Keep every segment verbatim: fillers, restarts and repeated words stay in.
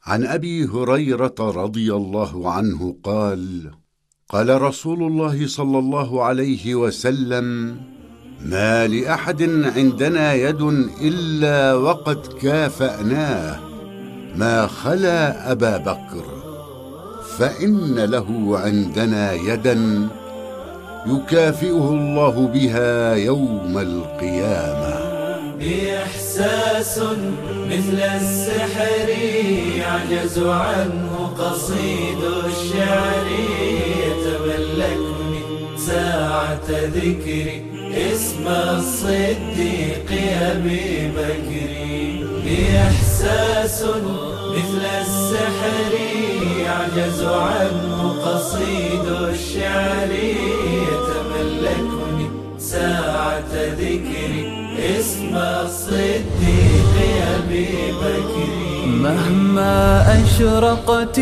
عن أبي هريرة رضي الله عنه قال: قال رسول الله صلى الله عليه وسلم: ما لأحد عندنا يد إلا وقد كافأناه ما خلا أبا بكر، فإن له عندنا يدا يكافئه الله بها يوم القيامة. بإحساس مثل السحر يعجز عنه قصيد الشعر، يتملكني ساعة ذكري اسم الصديق أبي بكر. بإحساس مثل السحر يعجز عنه قصيد الشعر، يتملكني ساعة ذكري اسم الصديق أبي بكر. مهما أشرقت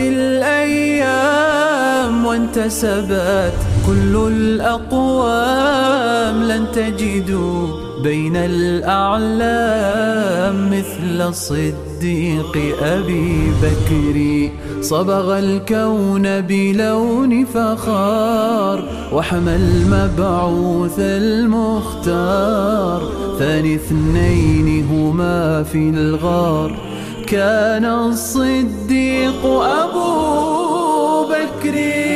الأيام وانتسبت كل الأقوام، لن تجدوا بين الأعلام مثل الصديق أبي بكر. صبغ الكون بلون فخار وحمى المبعوث المختار، ثاني اثنين هما في الغار كان الصديق أبو بكر.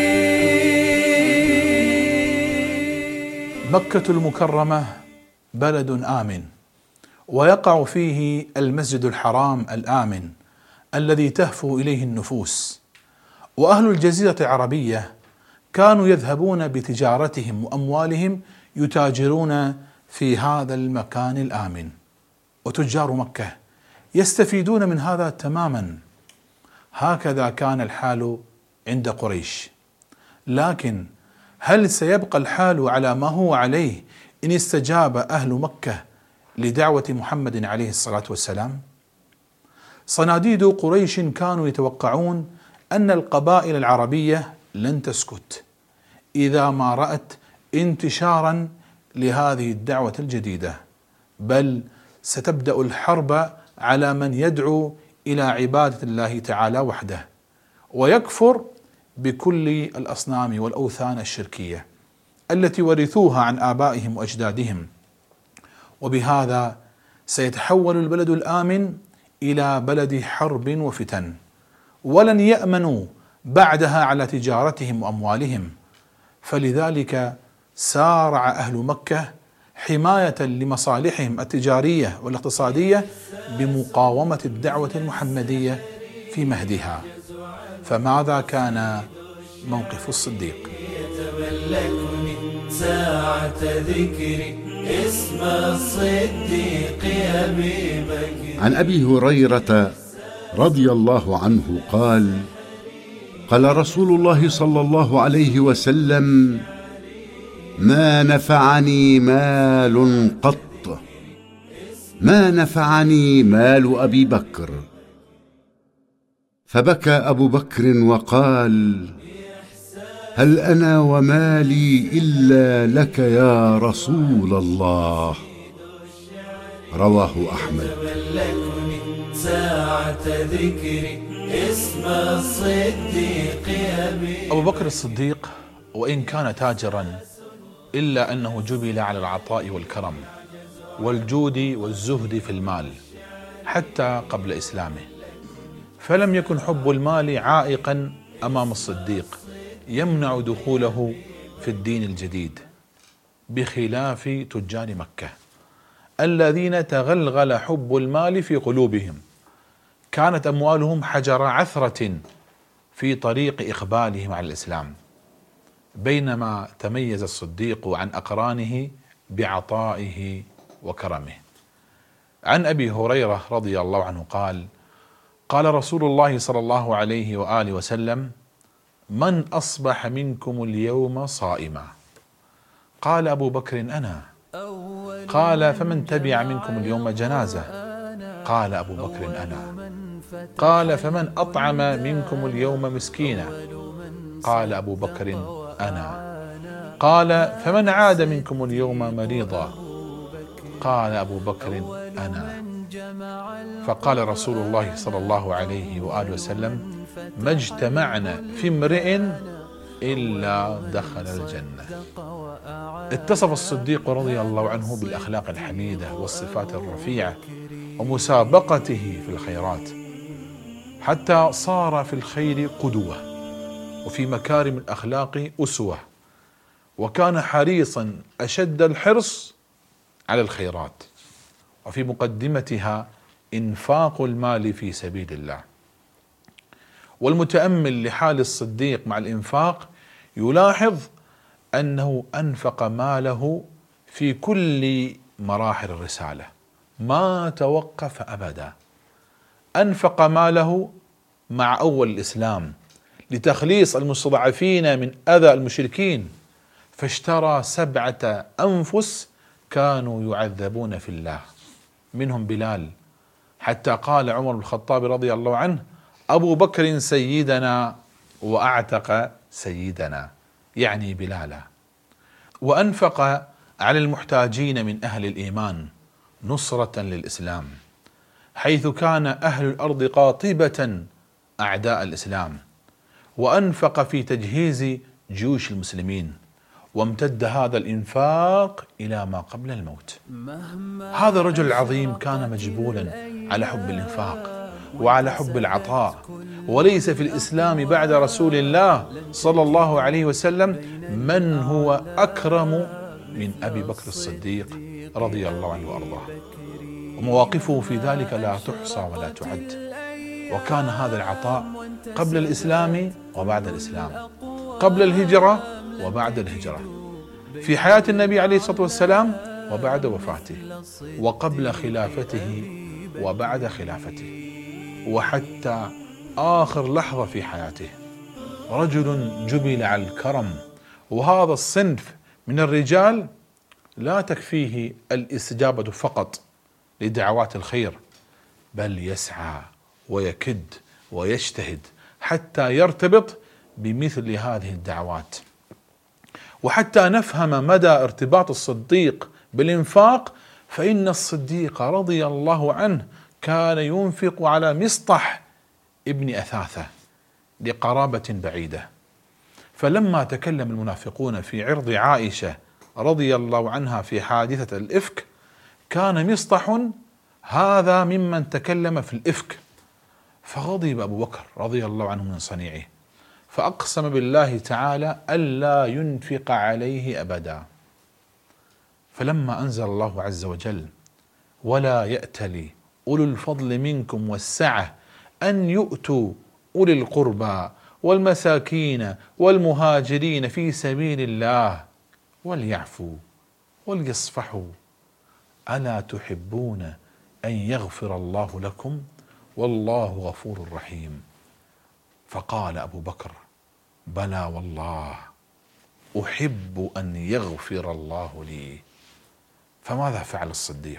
مكة المكرمة بلد آمن، ويقع فيه المسجد الحرام الآمن الذي تهفو إليه النفوس، وأهل الجزيرة العربية كانوا يذهبون بتجارتهم وأموالهم يتاجرون في هذا المكان الآمن، وتجار مكة يستفيدون من هذا تماما. هكذا كان الحال عند قريش، لكن هل سيبقى الحال على ما هو عليه إن استجاب أهل مكة لدعوة محمد عليه الصلاة والسلام؟ صناديد قريش كانوا يتوقعون أن القبائل العربية لن تسكت إذا ما رأت انتشارا لهذه الدعوة الجديدة، بل ستبدأ الحرب على من يدعو إلى عبادة الله تعالى وحده ويكفر بكل الأصنام والأوثان الشركية التي ورثوها عن آبائهم وأجدادهم. وبهذا سيتحول البلد الآمن إلى بلد حرب وفتن، ولن يأمنوا بعدها على تجارتهم وأموالهم. فلذلك سارع أهل مكة حماية لمصالحهم التجارية والاقتصادية بمقاومة الدعوة المحمدية في مهدها. فماذا كان موقف الصديق؟ يتملكني ساعة ذكري اسم الصديق أبي بكر. عن أبي هريرة رضي الله عنه قال: قال رسول الله صلى الله عليه وسلم: ما نفعني مال قط ما نفعني مال أبي بكر. فبكى أبو بكر وقال: هل أنا ومالي إلا لك يا رسول الله؟ رواه أحمد. أبو بكر الصديق وإن كان تاجرا إلا أنه جبل على العطاء والكرم والجود والزهد في المال حتى قبل إسلامه، فلم يكن حب المال عائقا أمام الصديق يمنع دخوله في الدين الجديد، بخلاف تجار مكة الذين تغلغل حب المال في قلوبهم. كانت أموالهم حجر عثرة في طريق إقبالهم على الإسلام، بينما تميز الصديق عن أقرانه بعطائه وكرمه. عن أبي هريرة رضي الله عنه قال: قال رسول الله صلى الله عليه وآله وسلم: من أصبح منكم اليوم صائما؟ قال أبو بكر: أنا. قال: فمن تبع منكم اليوم جنازة؟ قال أبو بكر: أنا. قال: فمن أطعم منكم اليوم مسكينا؟ قال أبو بكر: أنا. قال: فمن عاد منكم اليوم مريضا؟ قال أبو بكر: أنا. فقال رسول الله صلى الله عليه وآله وسلم: ما اجتمعنا في امرئ إلا دخل الجنة. اتصف الصديق رضي الله عنه بالأخلاق الحميدة والصفات الرفيعة ومسابقته في الخيرات، حتى صار في الخير قدوة وفي مكارم الأخلاق أسوة، وكان حريصا أشد الحرص على الخيرات، وفي مقدمتها إنفاق المال في سبيل الله. والمتأمل لحال الصديق مع الإنفاق يلاحظ أنه أنفق ماله في كل مراحل الرسالة، ما توقف أبدا. أنفق ماله مع أول الإسلام لتخليص المستضعفين من أذى المشركين، فاشترى سبعة أنفس كانوا يعذبون في الله، منهم بلال، حتى قال عمر بن الخطاب رضي الله عنه: أبو بكر سيدنا وأعتق سيدنا، يعني بلالا. وأنفق على المحتاجين من أهل الإيمان نصرة للإسلام، حيث كان أهل الأرض قاطبة أعداء الإسلام، وأنفق في تجهيز جيوش المسلمين، وامتد هذا الإنفاق إلى ما قبل الموت. هذا الرجل العظيم كان مجبولا على حب الإنفاق وعلى حب العطاء، وليس في الإسلام بعد رسول الله صلى الله عليه وسلم من هو أكرم من أبي بكر الصديق رضي الله عنه وأرضاه، ومواقفه في ذلك لا تحصى ولا تعد. وكان هذا العطاء قبل الإسلام وبعد الإسلام، قبل الهجرة وبعد الهجرة، في حياة النبي عليه الصلاة والسلام وبعد وفاته، وقبل خلافته وبعد خلافته، وحتى آخر لحظة في حياته. رجل جبل على الكرم، وهذا الصنف من الرجال لا تكفيه الاستجابة فقط لدعوات الخير، بل يسعى ويكد ويجتهد حتى يرتبط بمثل هذه الدعوات. وحتى نفهم مدى ارتباط الصديق بالإنفاق، فإن الصديق رضي الله عنه كان ينفق على مصطح ابن أثاثة لقرابة بعيدة. فلما تكلم المنافقون في عرض عائشة رضي الله عنها في حادثة الإفك، كان مصطح هذا ممن تكلم في الإفك، فغضب أبو بكر رضي الله عنه من صنيعه، فأقسم بالله تعالى ألا ينفق عليه أبدا. فلما أنزل الله عز وجل: ولا يأتل أولو الفضل منكم والسعة أن يؤتوا أولي القربى والمساكين والمهاجرين في سبيل الله وليعفوا وليصفحوا ألا تحبون أن يغفر الله لكم والله غفور رحيم. فقال أبو بكر: بلى والله أحب أن يغفر الله لي. فماذا فعل الصديق؟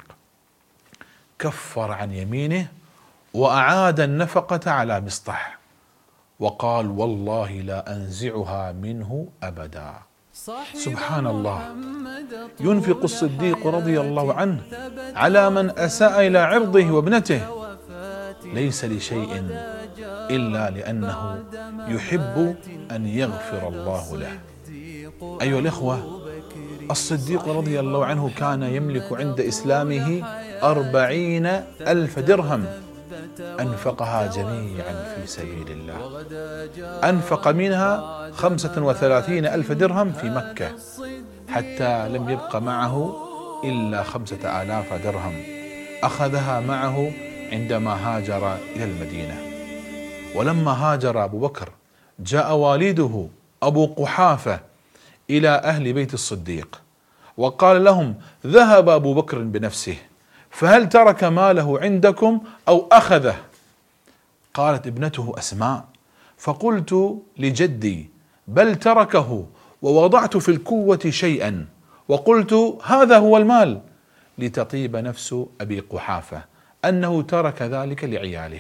كفر عن يمينه وأعاد النفقة على مصطح، وقال: والله لا أنزعها منه أبدا. سبحان الله، ينفق الصديق رضي الله عنه على من أساء إلى عرضه وابنته، ليس لشيء إلا لأنه يحب أن يغفر الله له. أيها الإخوة، الصديق رضي الله عنه كان يملك عند إسلامه أربعين ألف درهم، أنفقها جميعا في سبيل الله. أنفق منها خمسة وثلاثين ألف درهم في مكة، حتى لم يبق معه إلا خمسة آلاف درهم، أخذها معه عندما هاجر إلى المدينة. ولما هاجر أبو بكر جاء والده أبو قحافة إلى أهل بيت الصديق وقال لهم: ذهب أبو بكر بنفسه، فهل ترك ماله عندكم أو أخذه؟ قالت ابنته أسماء: فقلت لجدي: بل تركه، ووضعت في الكوة شيئا وقلت هذا هو المال، لتطيب نفس أبي قحافة أنه ترك ذلك لعياله.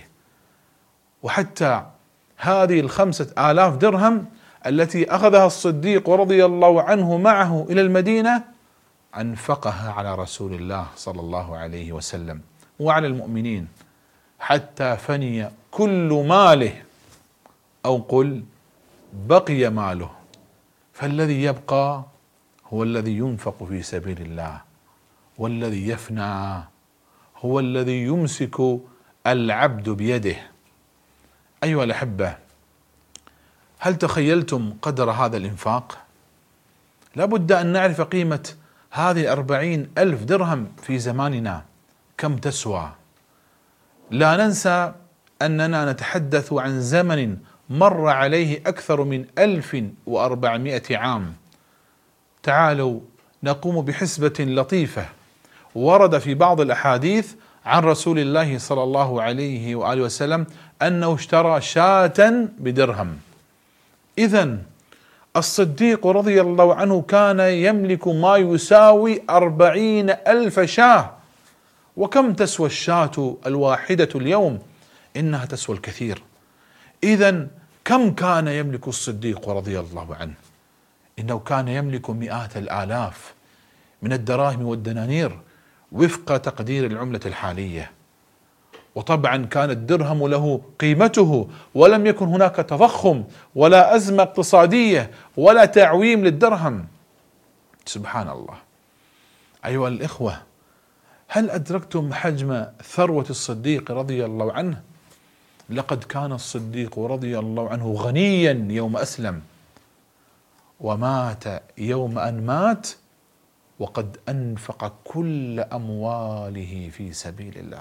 وحتى هذه الخمسة آلاف درهم التي أخذها الصديق رضي الله عنه معه إلى المدينة أنفقها على رسول الله صلى الله عليه وسلم وعلى المؤمنين حتى فني كل ماله، أو قل بقي ماله، فالذي يبقى هو الذي ينفق في سبيل الله، والذي يفنى هو الذي يمسك العبد بيده. أيها الأحبة، هل تخيلتم قدر هذا الإنفاق؟ لابد أن نعرف قيمة هذه أربعين ألف درهم في زماننا كم تسوى. لا ننسى أننا نتحدث عن زمن مر عليه أكثر من ألف وأربعمائة عام. تعالوا نقوم بحسبة لطيفة. ورد في بعض الأحاديث عن رسول الله صلى الله عليه وآله وسلم أنه اشترى شاة بدرهم. إذن الصديق رضي الله عنه كان يملك ما يساوي أربعين ألف شاة. وكم تسوى الشاة الواحدة اليوم؟ إنها تسوى الكثير. إذن كم كان يملك الصديق رضي الله عنه؟ إنه كان يملك مئات الآلاف من الدراهم والدنانير وفق تقدير العملة الحالية. وطبعا كان الدرهم له قيمته، ولم يكن هناك تضخم ولا أزمة اقتصادية ولا تعويم للدرهم. سبحان الله. أيها الإخوة، هل أدركتم حجم ثروة الصديق رضي الله عنه؟ لقد كان الصديق رضي الله عنه غنيا يوم أسلم، ومات يوم أن مات وقد أنفق كل أمواله في سبيل الله.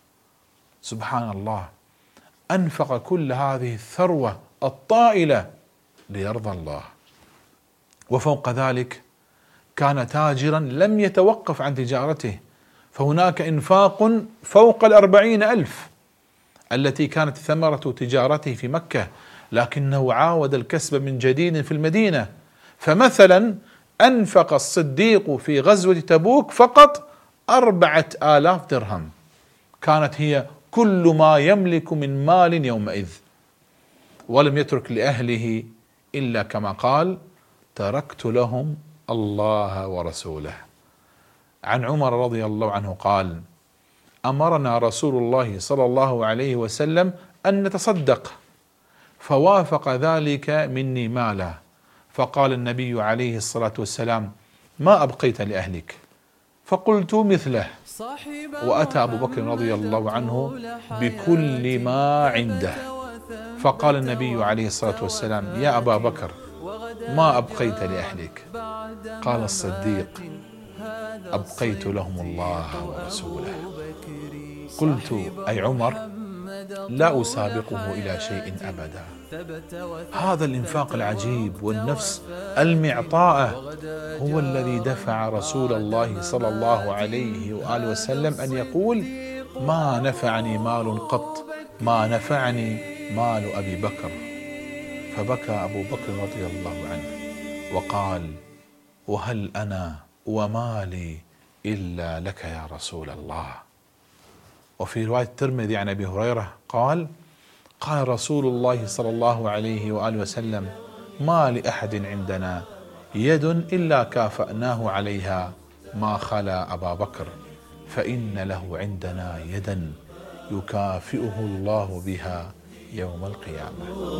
سبحان الله، أنفق كل هذه الثروة الطائلة ليرضى الله. وفوق ذلك كان تاجرا لم يتوقف عن تجارته، فهناك إنفاق فوق الأربعين ألف التي كانت ثمرة تجارته في مكة، لكنه عاود الكسب من جديد في المدينة. فمثلا أنفق الصديق في غزوة تبوك فقط أربعة آلاف درهم، كانت هي كل ما يملك من مال يومئذ. ولم يترك لأهله إلا كما قال: تركت لهم الله ورسوله. عن عمر رضي الله عنه قال: أمرنا رسول الله صلى الله عليه وسلم أن نتصدق، فوافق ذلك مني مالا، فقال النبي عليه الصلاة والسلام: ما أبقيت لأهلك؟ فقلت مثله. وأتى أبو بكر رضي الله عنه بكل ما عنده، فقال النبي عليه الصلاة والسلام: يا أبا بكر، ما أبقيت لأهلك؟ قال الصديق: أبقيت لهم الله ورسوله. قلت: أي عمر، لا أسابقه إلى شيء أبدا. هذا الإنفاق العجيب والنفس المعطاءة هو الذي دفع رسول الله صلى الله عليه وآله وسلم أن يقول: ما نفعني مال قط، ما نفعني مال أبي بكر. فبكى أبو بكر رضي الله عنه وقال: وهل أنا ومالي إلا لك يا رسول الله. وفي رواية الترمذي عن أبي هريرة قال: قال رسول الله صلى الله عليه وآله وسلم: ما لأحد عندنا يد إلا كافأناه عليها ما خلا أبا بكر، فإن له عندنا يدا يكافئه الله بها يوم القيامة.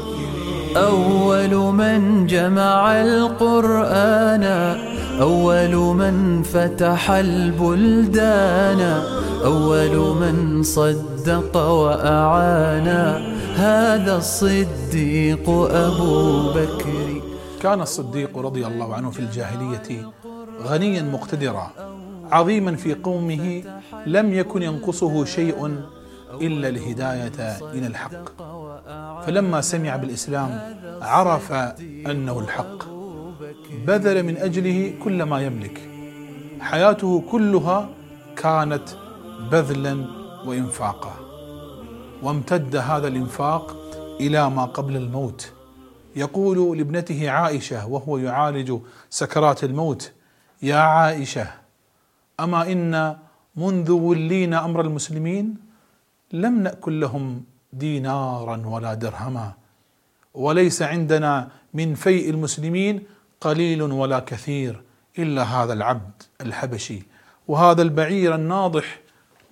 أول من جمع القرآن، أول من فتح البلدان، أول من صدق وأعان، هذا الصديق أبو بكر. كان الصديق رضي الله عنه في الجاهلية غنيا مقتدرا عظيما في قومه، لم يكن ينقصه شيء إلا الهداية إلى الحق. فلما سمع بالإسلام عرف أنه الحق، بذل من أجله كل ما يملك. حياته كلها كانت بذلا وإنفاقا، وامتد هذا الإنفاق إلى ما قبل الموت. يقول لابنته عائشة وهو يعالج سكرات الموت: يا عائشة، أما إن منذ ولينا أمر المسلمين لم نأكل لهم دينارا ولا درهما، وليس عندنا من فيء المسلمين قليل ولا كثير إلا هذا العبد الحبشي وهذا البعير الناضح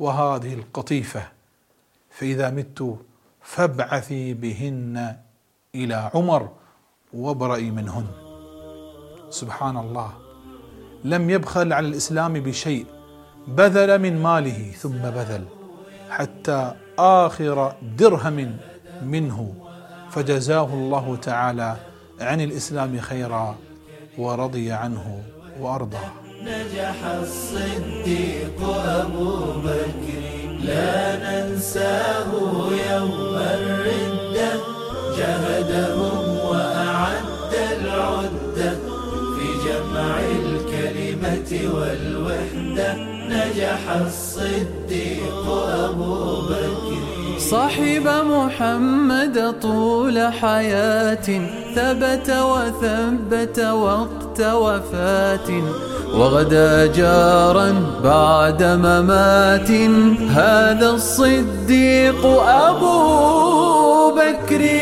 وهذه القطيفة، فإذا مت فابعثي بهن إلى عمر وابرئي منهن. سبحان الله، لم يبخل على الإسلام بشيء، بذل من ماله ثم بذل حتى آخر درهم منه، فجزاه الله تعالى عن الإسلام خيرا ورضي عنه وأرضاه. نجح الصديق أبو بكر لا ننساه يوم الردة، جهدهم وأعد العدة في جمع الكلمة والوحدة. نجح الصديق أبو بكر صاحب محمد طول حياة، ثبت وثبت وقت وفاة، وغدا جارا بعد ممات. هذا الصديق أبو بكر.